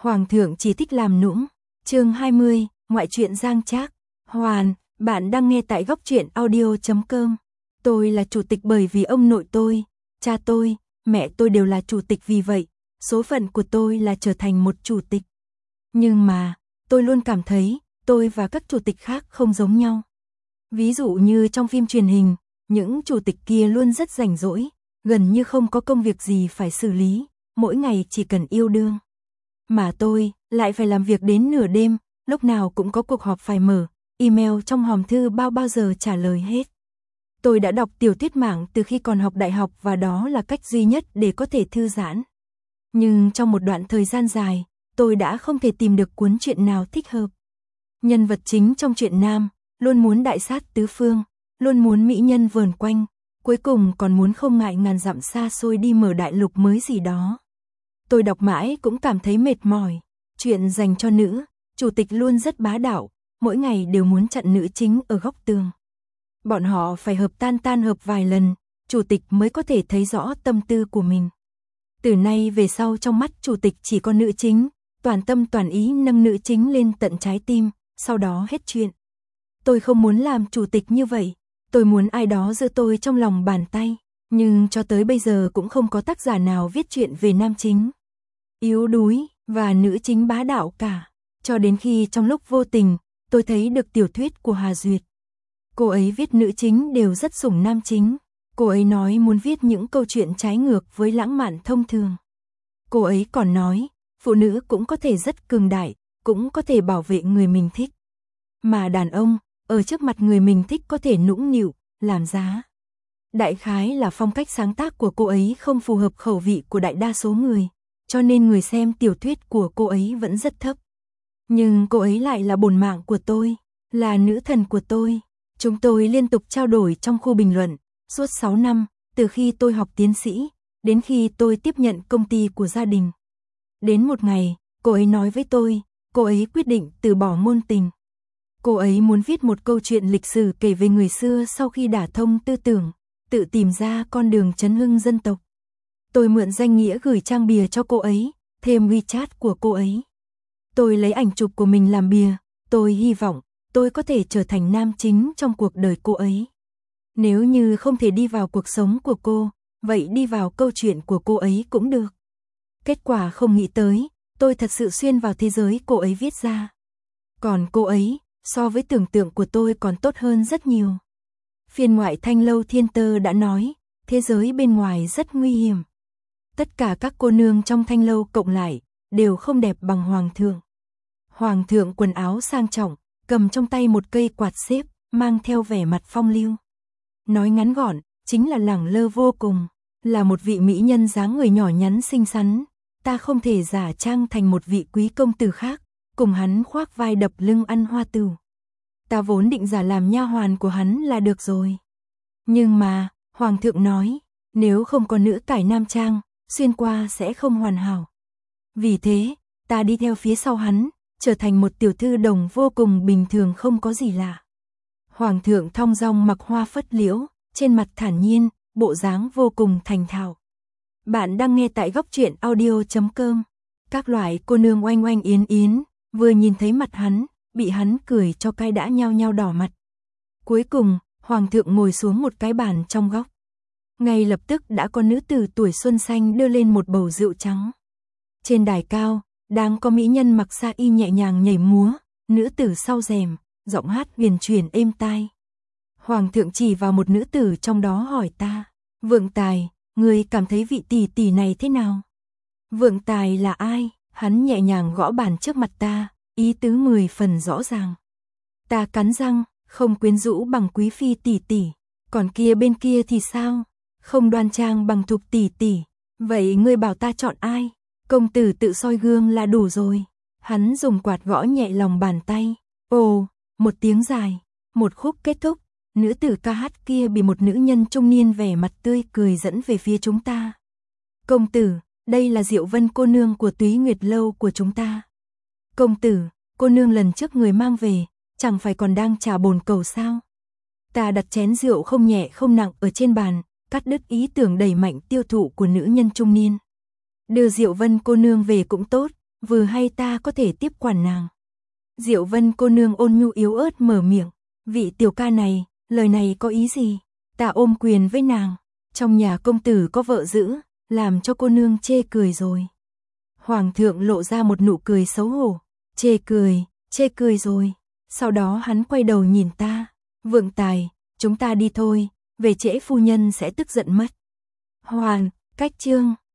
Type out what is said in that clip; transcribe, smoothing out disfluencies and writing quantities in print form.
Hoàng thượng chỉ thích làm nũng. Chương 20, ngoại truyện Giang Trác. Hoàn, bạn đang nghe tại góc truyện audio.com. Tôi là chủ tịch bởi vì ông nội tôi, cha tôi, mẹ tôi đều là chủ tịch, vì vậy, số phận của tôi là trở thành một chủ tịch. Nhưng mà, tôi luôn cảm thấy, tôi và các chủ tịch khác không giống nhau. Ví dụ như trong phim truyền hình, những chủ tịch kia luôn rất rảnh rỗi, gần như không có công việc gì phải xử lý, mỗi ngày chỉ cần yêu đương. Mà tôi lại phải làm việc đến nửa đêm, lúc nào cũng có cuộc họp phải mở, email trong hòm thư bao giờ trả lời hết. Tôi đã đọc tiểu thuyết mạng từ khi còn học đại học và đó là cách duy nhất để có thể thư giãn. Nhưng trong một đoạn thời gian dài, tôi đã không thể tìm được cuốn truyện nào thích hợp. Nhân vật chính trong truyện nam, luôn muốn đại sát tứ phương, luôn muốn mỹ nhân vờn quanh, cuối cùng còn muốn không ngại ngàn dặm xa xôi đi mở đại lục mới gì đó. Tôi đọc mãi cũng cảm thấy mệt mỏi. Chuyện dành cho nữ, chủ tịch luôn rất bá đạo, mỗi ngày đều muốn chặn nữ chính ở góc tường. Bọn họ phải hợp tan hợp vài lần, chủ tịch mới có thể thấy rõ tâm tư của mình. Từ nay về sau trong mắt chủ tịch chỉ có nữ chính, toàn tâm toàn ý nâng nữ chính lên tận trái tim, sau đó hết chuyện. Tôi không muốn làm chủ tịch như vậy, tôi muốn ai đó giữ tôi trong lòng bàn tay, nhưng cho tới bây giờ cũng không có tác giả nào viết chuyện về nam chính yếu đuối và nữ chính bá đạo cả, cho đến khi trong lúc vô tình, tôi thấy được tiểu thuyết của Hà Duyệt. Cô ấy viết nữ chính đều rất sủng nam chính, cô ấy nói muốn viết những câu chuyện trái ngược với lãng mạn thông thường. Cô ấy còn nói, phụ nữ cũng có thể rất cường đại, cũng có thể bảo vệ người mình thích. Mà đàn ông, ở trước mặt người mình thích có thể nũng nịu, làm giá. Đại khái là phong cách sáng tác của cô ấy không phù hợp khẩu vị của đại đa số người, cho nên người xem tiểu thuyết của cô ấy vẫn rất thấp. Nhưng cô ấy lại là bổn mạng của tôi, là nữ thần của tôi. Chúng tôi liên tục trao đổi trong khu bình luận, suốt 6 năm, từ khi tôi học tiến sĩ, đến khi tôi tiếp nhận công ty của gia đình. Đến một ngày, cô ấy nói với tôi, cô ấy quyết định từ bỏ ngôn tình. Cô ấy muốn viết một câu chuyện lịch sử kể về người xưa sau khi đả thông tư tưởng, tự tìm ra con đường chấn hưng dân tộc. Tôi mượn danh nghĩa gửi trang bìa cho cô ấy, thêm WeChat của cô ấy. Tôi lấy ảnh chụp của mình làm bìa, tôi hy vọng tôi có thể trở thành nam chính trong cuộc đời cô ấy. Nếu như không thể đi vào cuộc sống của cô, vậy đi vào câu chuyện của cô ấy cũng được. Kết quả không nghĩ tới, tôi thật sự xuyên vào thế giới cô ấy viết ra. Còn cô ấy, so với tưởng tượng của tôi còn tốt hơn rất nhiều. Phiên ngoại Thanh Lâu Thiên Tơ đã nói, thế giới bên ngoài rất nguy hiểm. Tất cả các cô nương trong Thanh Lâu cộng lại, đều không đẹp bằng Hoàng thượng. Hoàng thượng quần áo sang trọng, cầm trong tay một cây quạt xếp, mang theo vẻ mặt phong lưu. Nói ngắn gọn, chính là lẳng lơ vô cùng, là một vị mỹ nhân dáng người nhỏ nhắn xinh xắn. Ta không thể giả trang thành một vị quý công tử khác, cùng hắn khoác vai đập lưng ăn hoa tửu. Ta vốn định giả làm nha hoàn của hắn là được rồi. Nhưng mà, Hoàng thượng nói, nếu không có nữ cải nam trang, xuyên qua sẽ không hoàn hảo. Vì thế, ta đi theo phía sau hắn, trở thành một tiểu thư đồng vô cùng bình thường không có gì lạ. Hoàng thượng thong dong mặc hoa phất liễu, trên mặt thản nhiên, bộ dáng vô cùng thành thạo. Bạn đang nghe tại góc truyện audio.com. Các loại cô nương oanh oanh yến yến, vừa nhìn thấy mặt hắn, bị hắn cười cho cái đã nhao nhao đỏ mặt. Cuối cùng, Hoàng thượng ngồi xuống một cái bàn trong góc. Ngay lập tức đã có nữ tử tuổi xuân xanh đưa lên một bầu rượu trắng. Trên đài cao, đang có mỹ nhân mặc sa y nhẹ nhàng nhảy múa, nữ tử sau rèm, giọng hát huyền chuyển êm tai. Hoàng thượng chỉ vào một nữ tử trong đó hỏi ta, Vượng Tài, người cảm thấy vị tỷ tỷ này thế nào? Vượng Tài là ai? Hắn nhẹ nhàng gõ bàn trước mặt ta, ý tứ 10 phần rõ ràng. Ta cắn răng, không quyến rũ bằng quý phi tỷ tỷ, còn kia bên kia thì sao? Không đoan trang bằng Thục tỷ tỷ, vậy ngươi bảo ta chọn ai? Công tử tự soi gương là đủ rồi. Hắn dùng quạt gõ nhẹ lòng bàn tay. Ồ, một tiếng dài, một khúc kết thúc, nữ tử ca hát kia bị một nữ nhân trung niên vẻ mặt tươi cười dẫn về phía chúng ta. Công tử, đây là Diệu Vân cô nương của Túy Nguyệt lâu của chúng ta. Công tử, cô nương lần trước người mang về, chẳng phải còn đang trả bồn cầu sao? Ta đặt chén rượu không nhẹ không nặng ở trên bàn, cắt đứt ý tưởng đẩy mạnh tiêu thụ của nữ nhân trung niên. Đưa Diệu Vân cô nương về cũng tốt, vừa hay ta có thể tiếp quản nàng. Diệu Vân cô nương ôn nhu yếu ớt mở miệng, vị tiểu ca này, lời này có ý gì? Ta ôm quyền với nàng, trong nhà công tử có vợ giữ, làm cho cô nương chê cười rồi. Hoàng thượng lộ ra một nụ cười xấu hổ, chê cười rồi. Sau đó hắn quay đầu nhìn ta, Vượng Tài, chúng ta đi thôi, về trễ phu nhân sẽ tức giận mất. Hoàn, cách chương.